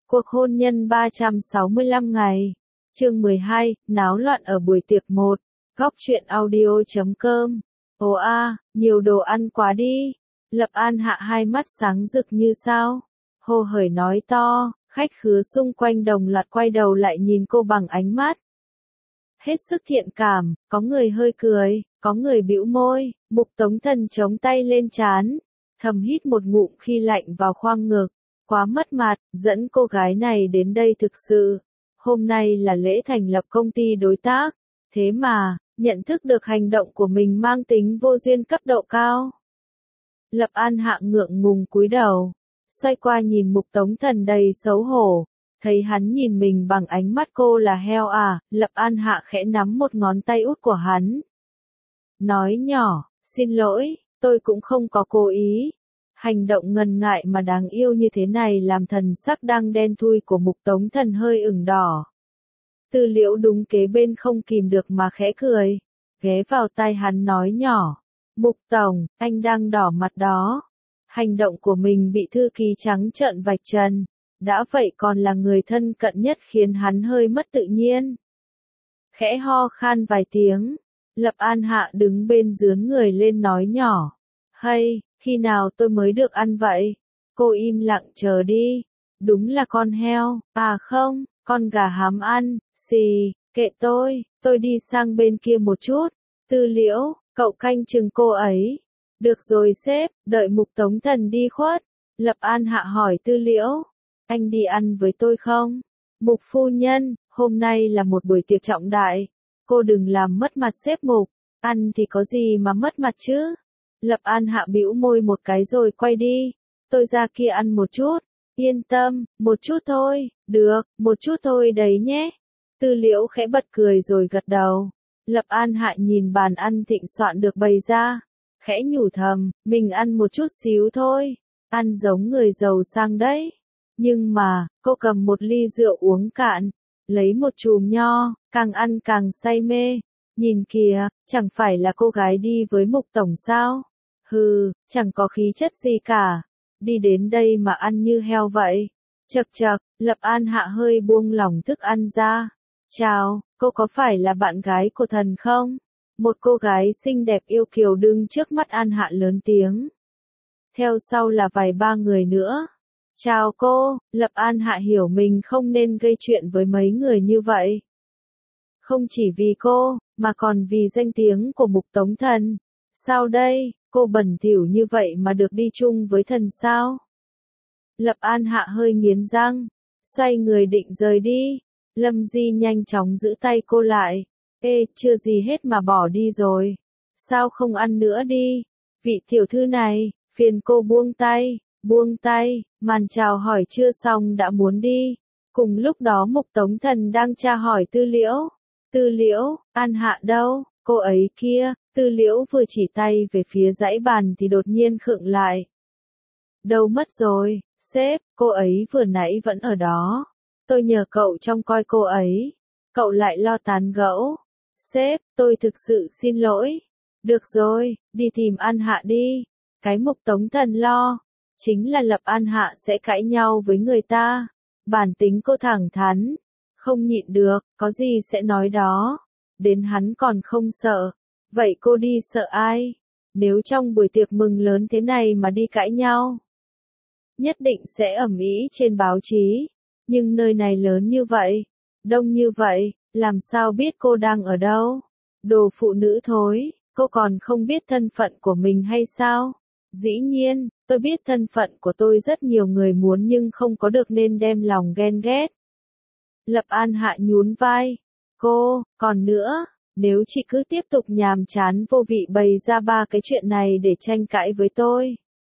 Cuộc hôn nhân 365 ngày. Chương 12, náo loạn ở buổi tiệc 1. Góc truyện audio.com. Ồ a, nhiều đồ ăn quá đi. Lập An Hạ hai mắt sáng rực như sao. Hồ hởi nói to, khách khứa xung quanh đồng loạt quay đầu lại nhìn cô bằng ánh mắt hết sức thiện cảm, có người hơi cười, có người bĩu môi. Mục Tống Thần chống tay lên trán, thầm hít một ngụm khí lạnh vào khoang ngực. Quá mất mặt, dẫn cô gái này đến đây thực sự. Hôm nay là lễ thành lập công ty đối tác, thế mà, nhận thức được hành động của mình mang tính vô duyên cấp độ cao. Lập An Hạ ngượng ngùng cúi đầu, xoay qua nhìn Mục Tống Thần đầy xấu hổ, thấy hắn nhìn mình bằng ánh mắt cô là heo à, Lập An Hạ khẽ nắm một ngón tay út của hắn. Nói nhỏ, xin lỗi, tôi cũng không có cố ý. Hành động ngần ngại mà đáng yêu như thế này làm thần sắc đang đen thui của Mục Tống Thần hơi ửng đỏ. Tư Liễu đúng kế bên không kìm được mà khẽ cười, ghé vào tai hắn nói nhỏ. Mục Tổng, anh đang đỏ mặt đó. Hành động của mình bị thư ký trắng trợn vạch trần, đã vậy còn là người thân cận nhất khiến hắn hơi mất tự nhiên. Khẽ ho khan vài tiếng, Lập An Hạ đứng bên dướn người lên nói nhỏ. Hay, khi nào tôi mới được ăn vậy? Cô im lặng chờ đi. Đúng là con heo, à không, con gà hám ăn, xì, kệ tôi đi sang bên kia một chút. Tư Liễu, cậu canh chừng cô ấy. Được rồi sếp, đợi Mục Tống Thần đi khuất. Lập An Hạ hỏi Tư Liễu, anh đi ăn với tôi không? Mục phu nhân, hôm nay là một buổi tiệc trọng đại. Cô đừng làm mất mặt sếp Mục, ăn thì có gì mà mất mặt chứ? Lập An Hạ bĩu môi một cái rồi quay đi. Tôi ra kia ăn một chút. Yên tâm, một chút thôi, được, một chút thôi đấy nhé. Tư Liễu khẽ bật cười rồi gật đầu. Lập An Hạ nhìn bàn ăn thịnh soạn được bày ra, khẽ nhủ thầm, mình ăn một chút xíu thôi, ăn giống người giàu sang đấy. Nhưng mà, cô cầm một ly rượu uống cạn, lấy một chùm nho, càng ăn càng say mê. Nhìn kìa, chẳng phải là cô gái đi với Mục Tổng sao? Hừ, chẳng có khí chất gì cả. Đi đến đây mà ăn như heo vậy. Chậc chậc, Lập An Hạ hơi buông lỏng thức ăn ra. Chào, cô có phải là bạn gái của thần không? Một cô gái xinh đẹp yêu kiều đứng trước mắt An Hạ lớn tiếng. Theo sau là vài ba người nữa. Chào cô, Lập An Hạ hiểu mình không nên gây chuyện với mấy người như vậy. Không chỉ vì cô, mà còn vì danh tiếng của Mục Tống Thần. Sao đây, cô bẩn thỉu như vậy mà được đi chung với thần sao? Lập An Hạ hơi nghiến răng, xoay người định rời đi. Lâm Di nhanh chóng giữ tay cô lại. Ê, chưa gì hết mà bỏ đi rồi. Sao không ăn nữa đi? Vị tiểu thư này, phiền cô buông tay, màn chào hỏi chưa xong đã muốn đi. Cùng lúc đó Mục Tống Thần đang tra hỏi Tư Liễu. Tư Liễu, An Hạ đâu? Cô ấy kia. Tư Liễu vừa chỉ tay về phía dãy bàn thì đột nhiên khựng lại. Đâu mất rồi, sếp, cô ấy vừa nãy vẫn ở đó. Tôi nhờ cậu trông coi cô ấy. Cậu lại lo tán gẫu. Sếp, tôi thực sự xin lỗi. Được rồi, đi tìm An Hạ đi. Cái Mục Tống Thần lo, chính là Lập An Hạ sẽ cãi nhau với người ta. Bản tính cô thẳng thắn, không nhịn được, có gì sẽ nói đó. Đến hắn còn không sợ. Vậy cô đi sợ ai? Nếu trong buổi tiệc mừng lớn thế này mà đi cãi nhau, nhất định sẽ ầm ĩ trên báo chí. Nhưng nơi này lớn như vậy, đông như vậy, làm sao biết cô đang ở đâu? Đồ phụ nữ thối, cô còn không biết thân phận của mình hay sao? Dĩ nhiên, tôi biết thân phận của tôi rất nhiều người muốn nhưng không có được nên đem lòng ghen ghét. Lập An Hạ nhún vai. Cô, còn nữa, nếu chị cứ tiếp tục nhàm chán vô vị bày ra ba cái chuyện này để tranh cãi với tôi.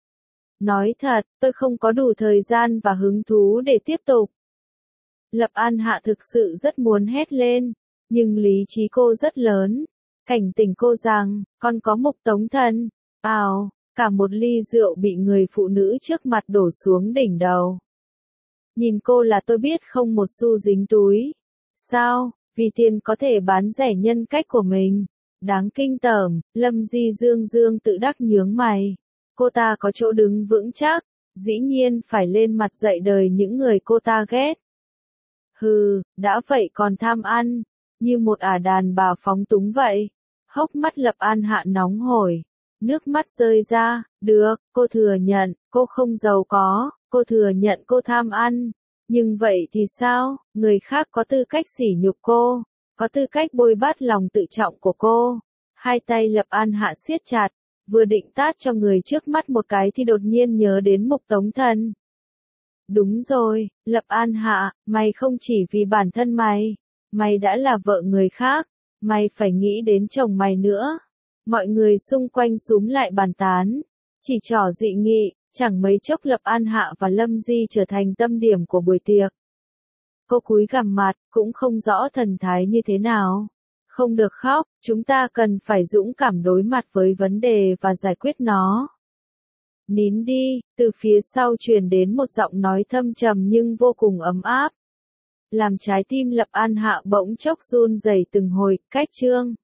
Nói thật, tôi không có đủ thời gian và hứng thú để tiếp tục. Lập An Hạ thực sự rất muốn hét lên, nhưng lý trí cô rất lớn. Cảnh tỉnh cô rằng, con có Mục Tống Thần. Ào, cả một ly rượu bị người phụ nữ trước mặt đổ xuống đỉnh đầu. Nhìn cô là tôi biết không một xu dính túi. Sao, vì tiền có thể bán rẻ nhân cách của mình. Đáng kinh tởm, Lâm Di Dương tự đắc nhướng mày. Cô ta có chỗ đứng vững chắc, dĩ nhiên phải lên mặt dạy đời những người cô ta ghét. Hừ, đã vậy còn tham ăn, như một ả đàn bà phóng túng vậy. Hốc mắt Lập An Hạ nóng hổi, nước mắt rơi ra, được, cô thừa nhận, cô không giàu có, cô thừa nhận cô tham ăn. Nhưng vậy thì sao, người khác có tư cách sỉ nhục cô, có tư cách bôi bát lòng tự trọng của cô. Hai tay Lập An Hạ siết chặt, vừa định tát cho người trước mắt một cái thì đột nhiên nhớ đến Mục Tống Thần. Đúng rồi, Lập An Hạ, mày không chỉ vì bản thân mày đã là vợ người khác, mày phải nghĩ đến chồng mày nữa. Mọi người xung quanh xúm lại bàn tán, chỉ trỏ dị nghị, chẳng mấy chốc Lập An Hạ và Lâm Di trở thành tâm điểm của buổi tiệc. Cô cúi gằm mặt, cũng không rõ thần thái như thế nào. Không được khóc, chúng ta cần phải dũng cảm đối mặt với vấn đề và giải quyết nó. Nín đi, từ phía sau truyền đến một giọng nói thâm trầm nhưng vô cùng ấm áp. Làm trái tim Lập An Hạ bỗng chốc run rẩy từng hồi, cách chương.